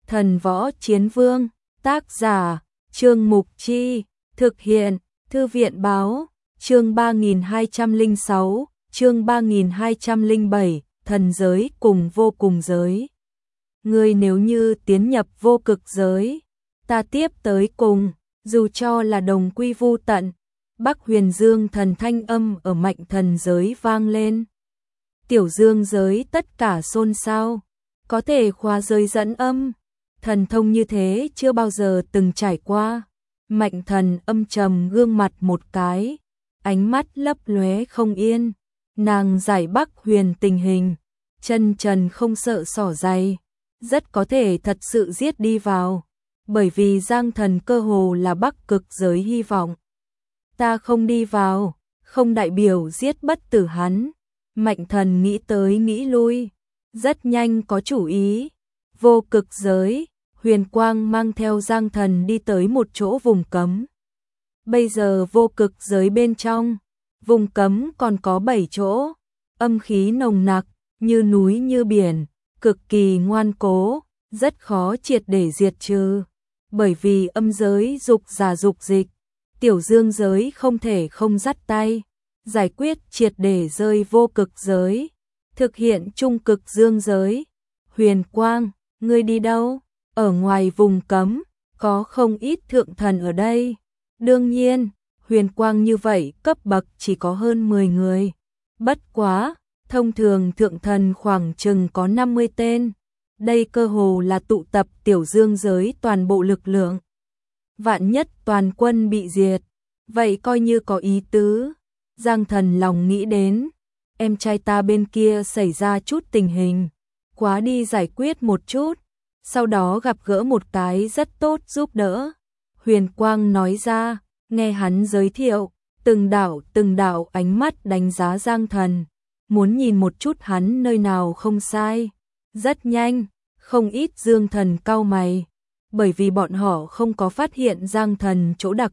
Thần Võ Chiến Vương, tác giả, Trương Mục Chi, thực hiện, Thư viện Báo, chương 3206, chương 3207, thần giới cùng vô cùng giới. Ngươi nếu như tiến nhập vô cực giới, ta tiếp tới cùng, dù cho là đồng quy vu tận. Bắc Huyền Dương thần thanh âm ở Mạnh Thần giới vang lên. Tiểu Dương giới tất cả xôn xao, có thể khóa giới dẫn âm, thần thông như thế chưa bao giờ từng trải qua. Mạnh Thần âm trầm gương mặt một cái, ánh mắt lấp lóe không yên. Nàng giải Bắc Huyền tình hình, chân trần không sợ xỏ giày, rất có thể thật sự giết đi vào, bởi vì Giang Thần cơ hồ là Bắc cực giới hy vọng. Ta không đi vào, không đại biểu giết bất tử hắn. Mạnh Thần nghĩ tới nghĩ lui, rất nhanh có chủ ý. Vô cực giới, Huyền Quang mang theo Giang Thần đi tới một chỗ vùng cấm. Bây giờ vô cực giới bên trong, vùng cấm còn có 7 chỗ, âm khí nồng nặc, như núi như biển, cực kỳ ngoan cố, rất khó triệt để diệt trừ. Bởi vì âm giới dục giả dục dịch, Tiểu Dương giới không thể không dắt tay, giải quyết triệt để rơi vô cực giới, thực hiện trung cực dương giới. Huyền Quang, ngươi đi đâu? Ở ngoài vùng cấm, có không ít thượng thần ở đây. Đương nhiên, Huyền Quang như vậy cấp bậc chỉ có hơn 10 người. Bất quá, thông thường thượng thần khoảng chừng có 50 tên. Đây cơ hồ là tụ tập Tiểu Dương giới toàn bộ lực lượng. Vạn nhất toàn quân bị diệt, vậy coi như có ý tứ. Giang Thần lòng nghĩ đến, em trai ta bên kia xảy ra chút tình hình, quá đi giải quyết một chút, sau đó gặp gỡ một cái rất tốt giúp đỡ. Huyền Quang nói ra, nghe hắn giới thiệu, từng đạo ánh mắt đánh giá Giang Thần, muốn nhìn một chút hắn nơi nào không sai. Rất nhanh, không ít Dương Thần cau mày, bởi vì bọn họ không có phát hiện Giang Thần chỗ đặc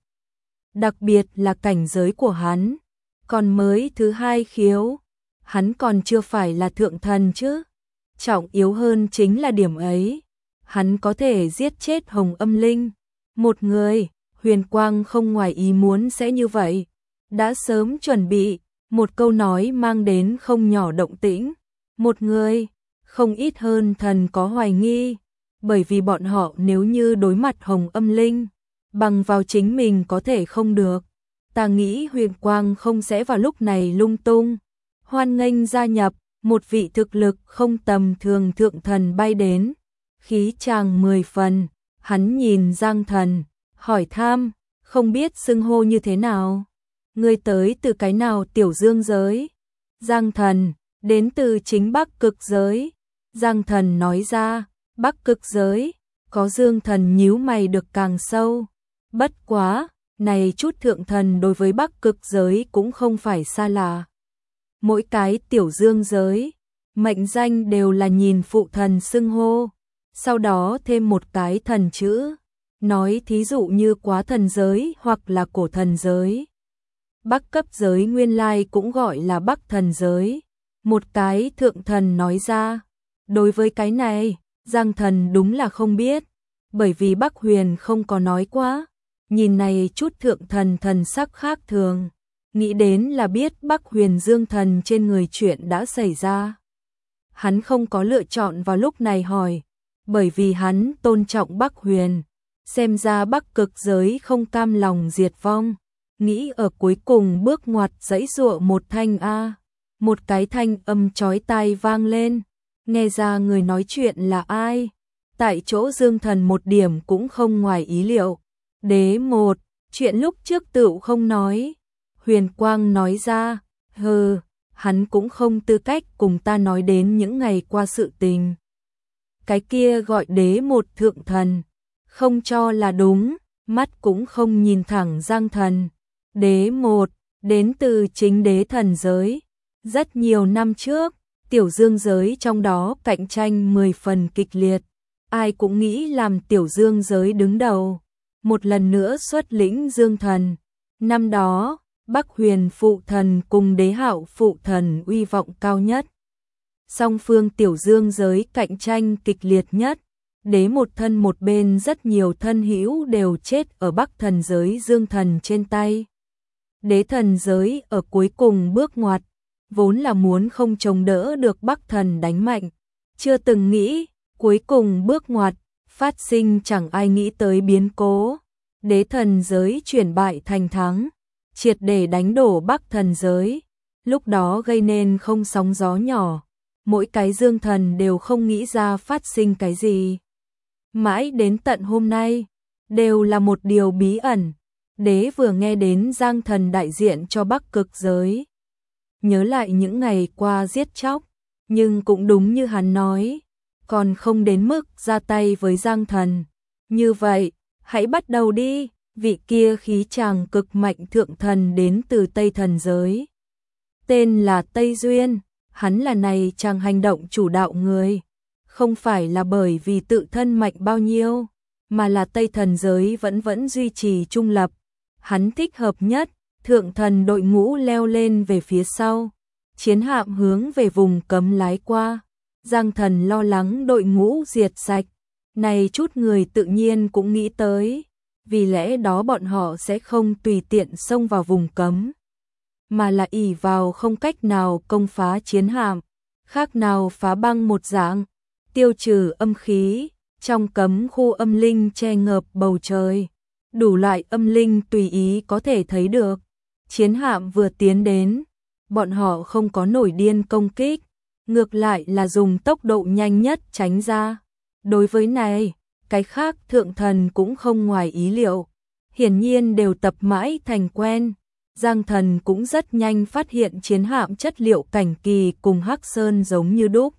biệt là cảnh giới của hắn, còn mới thứ hai khiếu, hắn còn chưa phải là thượng thần chứ. Trọng yếu hơn chính là điểm ấy, hắn có thể giết chết Hồng Âm Linh. Một người, Huyền Quang không ngoài ý muốn sẽ như vậy, đã sớm chuẩn bị, một câu nói mang đến không nhỏ động tĩnh. Một người, không ít hơn thần có hoài nghi, bởi vì bọn họ nếu như đối mặt Hồng Âm Linh, bằng vào chính mình có thể không được. Ta nghĩ Huyền Quang không sẽ vào lúc này lung tung. Hoan nghênh gia nhập, một vị thực lực không tầm thường thượng thần bay đến, khí chàng 10 phần. Hắn nhìn Giang Thần, hỏi thăm, không biết xưng hô như thế nào? Ngươi tới từ cái nào Tiểu Dương giới? Giang Thần, đến từ chính Bắc cực giới. Giang Thần nói ra, Bắc cực giới, có Dương Thần nhíu mày được càng sâu. Bất quá, này chút thượng thần đối với Bắc cực giới cũng không phải xa lạ. Mỗi cái Tiểu Dương giới, mệnh danh đều là nhìn phụ thần xưng hô, sau đó thêm một cái thần chữ, nói thí dụ như Quá thần giới hoặc là Cổ thần giới. Bắc cấp giới nguyên lai cũng gọi là Bắc thần giới. Một cái thượng thần nói ra, đối với cái này, Giang Thần đúng là không biết, bởi vì Bắc Huyền không có nói quá. Nhìn này chút thượng thần thần sắc khác thường, nghĩ đến là biết Bắc Huyền Dương thần trên người chuyện đã xảy ra. Hắn không có lựa chọn vào lúc này hỏi, bởi vì hắn tôn trọng Bắc Huyền, xem ra Bắc cực giới không cam lòng diệt vong, nghĩ ở cuối cùng bước ngoặt giãy giụa một thanh a. Một cái thanh âm chói tai vang lên, nghe ra người nói chuyện là ai. Tại chỗ Dương Thần một điểm cũng không ngoài ý liệu. Đế một, chuyện lúc trước tựu không nói. Huyền Quang nói ra, hừ, hắn cũng không tư cách cùng ta nói đến những ngày qua sự tình. Cái kia gọi đế một thượng thần, không cho là đúng, mắt cũng không nhìn thẳng Giang Thần. Đế một, đến từ chính đế thần giới. Rất nhiều năm trước, Tiểu Dương giới trong đó cạnh tranh 10 phần kịch liệt, ai cũng nghĩ làm Tiểu Dương giới đứng đầu, một lần nữa xuất lĩnh Dương thần. Năm đó, Bắc Huyền phụ thần cùng Đế Hạo phụ thần uy vọng cao nhất. Song phương Tiểu Dương giới cạnh tranh kịch liệt nhất, Đế một thân một bên rất nhiều thân hữu đều chết ở Bắc thần giới Dương thần trên tay. Đế thần giới ở cuối cùng bước ngoặt, vốn là muốn không chống đỡ được Bắc thần đánh mạnh, chưa từng nghĩ, cuối cùng bước ngoặt, phát sinh chẳng ai nghĩ tới biến cố. Đế thần giới chuyển bại thành thắng, triệt để đánh đổ Bắc thần giới, lúc đó gây nên không sóng gió nhỏ, mỗi cái Dương thần đều không nghĩ ra phát sinh cái gì. Mãi đến tận hôm nay, đều là một điều bí ẩn. Đế vừa nghe đến Giang thần đại diện cho Bắc cực giới, nhớ lại những ngày qua giết chóc, nhưng cũng đúng như hắn nói, còn không đến mức ra tay với Giang thần. Như vậy, hãy bắt đầu đi, vị kia khí chàng cực mạnh thượng thần đến từ Tây thần giới. Tên là Tây Duyên, hắn là này chàng hành động chủ đạo người, không phải là bởi vì tự thân mạnh bao nhiêu, mà là Tây thần giới vẫn duy trì trung lập. Hắn thích hợp nhất, thượng thần đội ngũ leo lên về phía sau, chiến hạm hướng về vùng cấm lái qua. Giang thần lo lắng đội ngũ diệt sạch, này chút người tự nhiên cũng nghĩ tới, vì lẽ đó bọn họ sẽ không tùy tiện xông vào vùng cấm, mà là ỷ vào không cách nào công phá chiến hạm, khác nào phá băng một dạng, tiêu trừ âm khí, trong cấm khu âm linh che ngợp bầu trời, đủ loại âm linh tùy ý có thể thấy được. Chiến hạm vừa tiến đến, bọn họ không có nổi điên công kích, ngược lại là dùng tốc độ nhanh nhất tránh ra. Đối với này, cái khác thượng thần cũng không ngoài ý liệu, hiển nhiên đều tập mãi thành quen. Giang thần cũng rất nhanh phát hiện chiến hạm chất liệu cảnh kỳ cùng Hắc Sơn giống như đúc,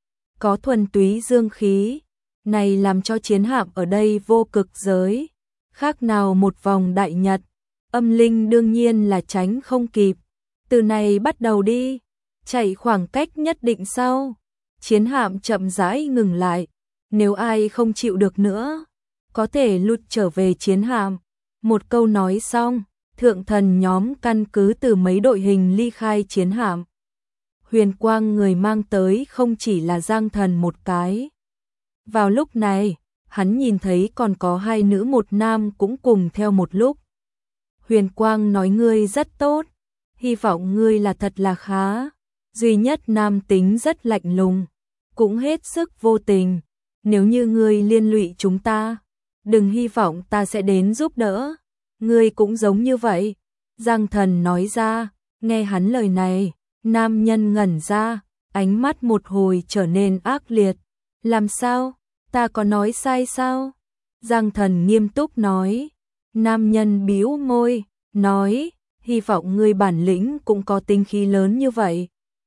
có thuần túy dương khí, này làm cho chiến hạm ở đây vô cực giới, khác nào một vòng đại nhật, âm linh đương nhiên là tránh không kịp. Từ này bắt đầu đi, chạy khoảng cách nhất định sau, chiến hạm chậm rãi ngừng lại, nếu ai không chịu được nữa, có thể lùi trở về chiến hạm. Một câu nói xong, thượng thần nhóm căn cứ từ mấy đội hình ly khai chiến hạm. Huyền quang người mang tới không chỉ là Giang thần một cái. Vào lúc này, hắn nhìn thấy còn có 2 nữ 1 nam cũng cùng theo một lúc. Huyền quang nói ngươi rất tốt, hy vọng ngươi là thật là khá. Duy nhất nam tính rất lạnh lùng, cũng hết sức vô tình. Nếu như ngươi liên lụy chúng ta, đừng hy vọng ta sẽ đến giúp đỡ. Ngươi cũng giống như vậy. Giang thần nói ra, nghe hắn lời này, nam nhân ngẩn ra, ánh mắt một hồi trở nên ác liệt. Làm sao? Ta có nói sai sao? Giang thần nghiêm túc nói. Nam nhân bĩu môi, nói, hy vọng ngươi bản lĩnh cũng có tinh khí lớn như vậy.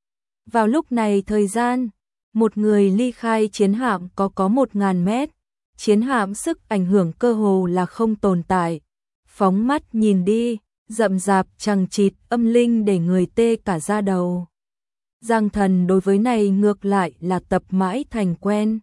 Vào lúc này thời gian, một người ly khai chiến hạm có 1000 mét, chiến hạm sức ảnh hưởng cơ hồ là không tồn tại. Phóng mắt nhìn đi, rậm rạp chằng chịt âm linh để người tê cả da đầu. Giang thần đối với này ngược lại là tập mãi thành quen.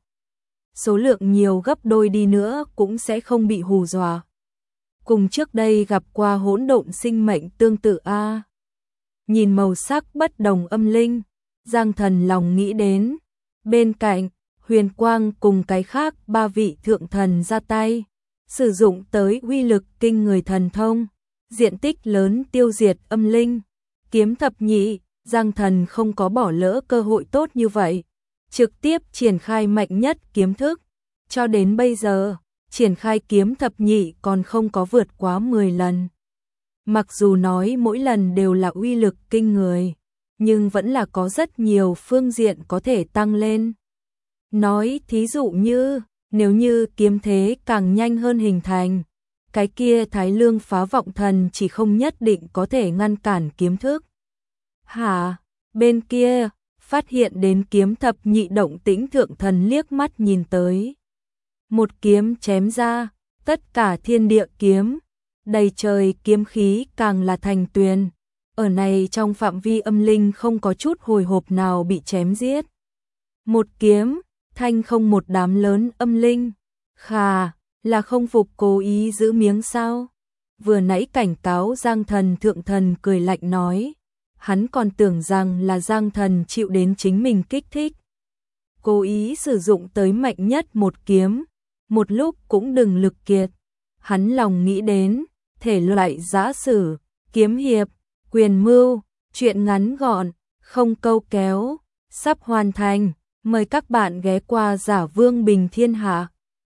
Số lượng nhiều gấp đôi đi nữa cũng sẽ không bị hù dọa. Cùng trước đây gặp qua hỗn độn sinh mệnh tương tự a. Nhìn màu sắc bất đồng âm linh, Giang thần lòng nghĩ đến. Bên cạnh, Huyền Quang cùng cái khác 3 vị thượng thần ra tay, sử dụng tới uy lực kinh người thần thông, diện tích lớn tiêu diệt âm linh. Kiếm thập nhị, Giang thần không có bỏ lỡ cơ hội tốt như vậy, trực tiếp triển khai mạnh nhất kiếm thức. Cho đến bây giờ, triển khai kiếm thập nhị còn không có vượt quá 10 lần. Mặc dù nói mỗi lần đều là uy lực kinh người, nhưng vẫn là có rất nhiều phương diện có thể tăng lên. Nói thí dụ như, nếu như kiếm thế càng nhanh hơn hình thành, cái kia Thái Lương phá vọng thần chỉ không nhất định có thể ngăn cản kiếm thức. Hả? Bên kia, phát hiện đến kiếm thập nhị động tĩnh thượng thần liếc mắt nhìn tới. Một kiếm chém ra, tất cả thiên địa kiếm, đầy trời kiếm khí càng là thành tuyền. Ở này trong phạm vi âm linh không có chút hồi hộp nào bị chém giết. Một kiếm, thanh không một đám lớn âm linh. Khà, là không phục cố ý giữ miếng sao? Vừa nãy cảnh cáo Giang thần thượng thần cười lạnh nói. Hắn còn tưởng rằng là Giang thần chịu đến chính mình kích thích. Cố ý sử dụng tới mạnh nhất một kiếm, một lúc cũng đừng lực kiệt. Hắn lòng nghĩ đến thể loại giã sử, kiếm hiệp, quyền mưu, truyện ngắn gọn, không câu kéo, sắp hoàn thành. Mời các bạn ghé qua Giả Vương Bình Thiên Hạ.